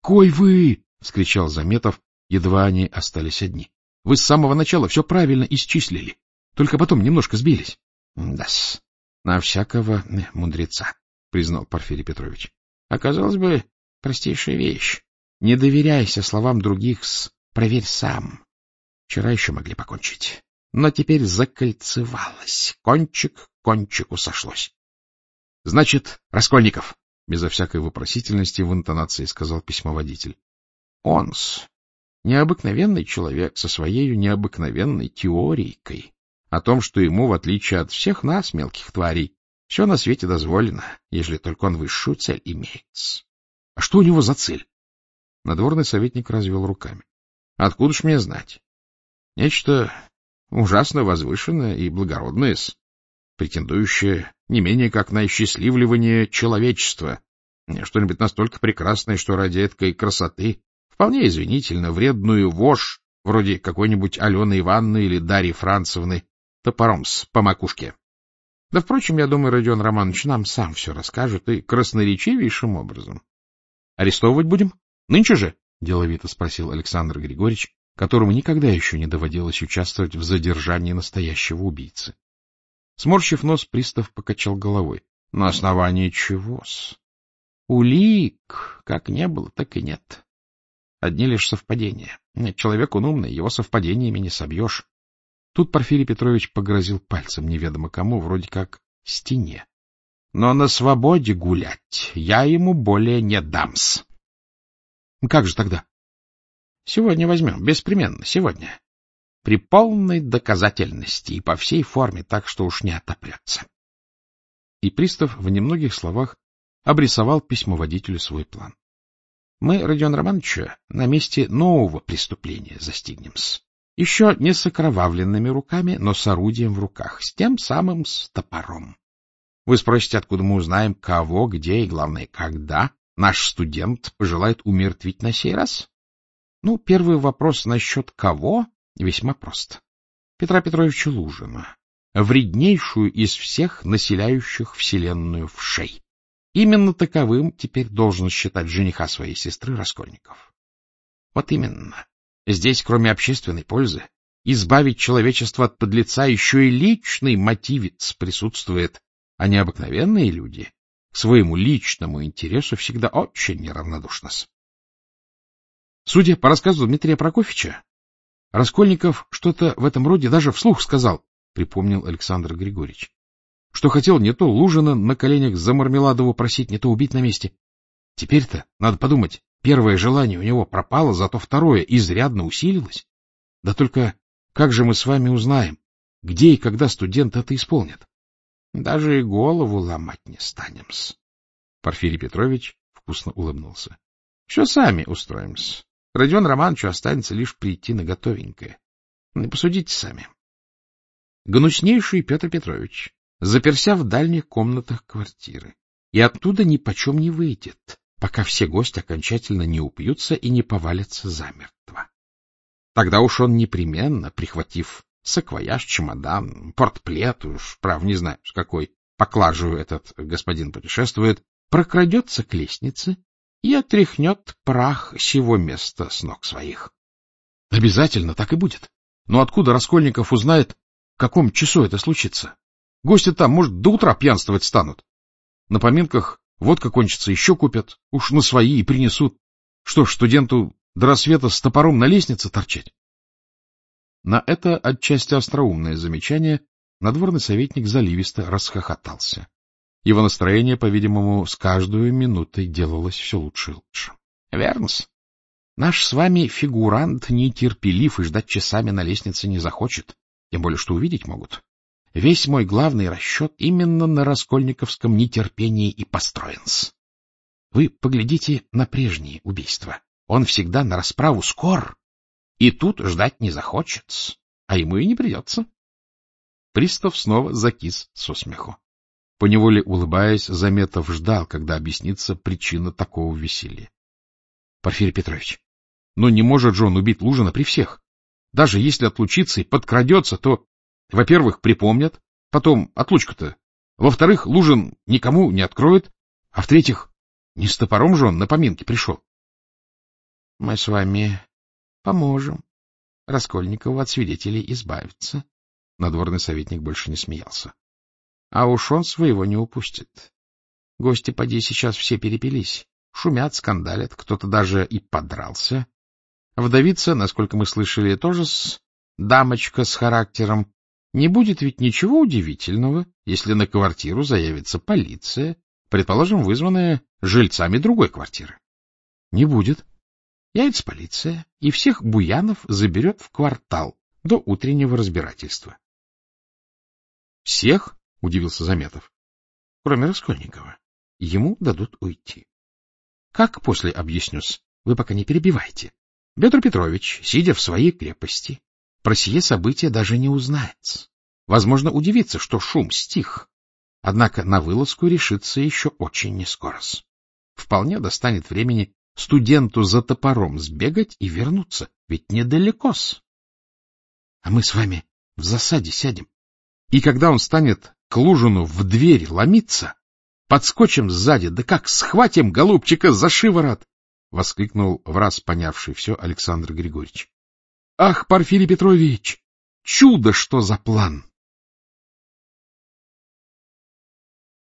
какой вы! — вскричал Заметов, едва они остались одни. — Вы с самого начала все правильно исчислили, только потом немножко сбились. — Да-с, на всякого мудреца, — признал Порфирий Петрович. — Оказалось бы, простейшая вещь. Не доверяйся словам других, проверь сам. Вчера еще могли покончить, но теперь закольцевалось. Кончик к кончику сошлось. — Значит, Раскольников, — безо всякой вопросительности в интонации сказал письмоводитель. — Он-с, необыкновенный человек со своей необыкновенной теорийкой о том, что ему, в отличие от всех нас, мелких тварей, все на свете дозволено, ежели только он высшую цель имеет. А что у него за цель? Надворный советник развел руками. — Откуда ж мне знать? Нечто ужасно возвышенное и благородное, претендующее не менее как на исчастливливание человечества, что-нибудь настолько прекрасное, что ради эткой красоты, вполне извинительно, вредную вошь, вроде какой-нибудь Алены Ивановны или Дарьи Францевны, топором по макушке. Да, впрочем, я думаю, Родион Романович нам сам все расскажет и красноречивейшим образом. — Арестовывать будем? Нынче же? — деловито спросил Александр Григорьевич, которому никогда еще не доводилось участвовать в задержании настоящего убийцы. Сморщив нос, пристав покачал головой. — На основании чего-с? Улик как не было, так и нет. Одни лишь совпадения. Человек он умный, его совпадениями не собьешь. Тут Порфирий Петрович погрозил пальцем неведомо кому, вроде как стене. Но на свободе гулять я ему более не дамс. — Как же тогда? — Сегодня возьмем, беспременно, сегодня. При полной доказательности и по всей форме, так что уж не отопрется. И пристав в немногих словах обрисовал письмоводителю свой план. Мы, Родион Романовича, на месте нового преступления застигнем-с. Еще не с окровавленными руками, но с орудием в руках, с тем самым с топором. Вы спросите, откуда мы узнаем, кого, где и, главное, когда наш студент пожелает умертвить на сей раз? Ну, первый вопрос насчет кого весьма прост. Петра Петровича Лужина, вреднейшую из всех населяющих вселенную вшей. Именно таковым теперь должен считать жениха своей сестры Раскольников. Вот именно. Здесь, кроме общественной пользы, избавить человечество от подлеца еще и личный мотивец присутствует, а необыкновенные люди к своему личному интересу всегда очень неравнодушны. Судя по рассказу Дмитрия Прокофьевича, Раскольников что-то в этом роде даже вслух сказал, припомнил Александр Григорьевич, что хотел не то Лужина на коленях за Мармеладову просить, не то убить на месте. Теперь-то, надо подумать, первое желание у него пропало, зато второе изрядно усилилось. Да только как же мы с вами узнаем, где и когда студент это исполнит? Даже и голову ломать не станем-с. Порфирий Петрович вкусно улыбнулся. Все сами устроим-с. Родион Романовичу останется лишь прийти на готовенькое. Посудите сами. Гнуснейший Петр Петрович заперся в дальних комнатах квартиры, и оттуда ни почем не выйдет, пока все гости окончательно не упьются и не повалятся замертво. Тогда уж он непременно, прихватив саквояж, чемодан, портплет, уж, прав, не знаю, с какой поклажей этот господин путешествует, прокрадется к лестнице и отряхнет прах сего места с ног своих. Обязательно так и будет. Но откуда Раскольников узнает, в каком часу это случится? Гости там, может, до утра пьянствовать станут. На поминках водка кончится, еще купят, уж на свои и принесут. Что ж, студенту до рассвета с топором на лестнице торчать? На это отчасти остроумное замечание надворный советник заливисто расхохотался. Его настроение, по-видимому, с каждой минутой делалось все лучше и лучше. — Верно-с. Наш с вами фигурант нетерпелив и ждать часами на лестнице не захочет, тем более что увидеть могут. Весь мой главный расчет именно на раскольниковском нетерпении и построен-с. Вы поглядите на прежние убийства. Он всегда на расправу скор, и тут ждать не захочет, а ему и не придется. Пристав снова закис со смеху. Поневоле улыбаясь, Заметов ждал, когда объяснится причина такого веселья. — Порфирий Петрович, но не может же он убить Лужина при всех. Даже если отлучится и подкрадется, то, во-первых, припомнят, потом отлучка-то. Во-вторых, Лужин никому не откроет, а в-третьих, не с топором же он на поминки пришел. — Мы с вами поможем Раскольникову от свидетелей избавиться. Надворный советник больше не смеялся. — А уж он своего не упустит. Гости, поди, сейчас все перепились. Шумят, скандалят, кто-то даже и подрался. Вдовица, насколько мы слышали, тоже дамочка с характером. Не будет ведь ничего удивительного, если на квартиру заявится полиция, предположим, вызванная жильцами другой квартиры. Не будет. Явится полиция, и всех буянов заберет в квартал до утреннего разбирательства. — Всех? — удивился Заметов. — Кроме Раскольникова. Ему дадут уйти. — Как после объяснюсь? Вы пока не перебивайте. Петр Петрович, сидя в своей крепости, про сие событие даже не узнает. Возможно, удивится, что шум стих. Однако на вылазку решится еще очень нескоро-с. Вполне достанет времени студенту за топором сбегать и вернуться, ведь недалеко-с. А мы с вами в засаде сядем. И когда он станет к Лужину в дверь ломиться, подскочим сзади, да как схватим голубчика за шиворот! — воскликнул враз понявший все Александр Григорьевич. — Ах, Порфирий Петрович, чудо что за план!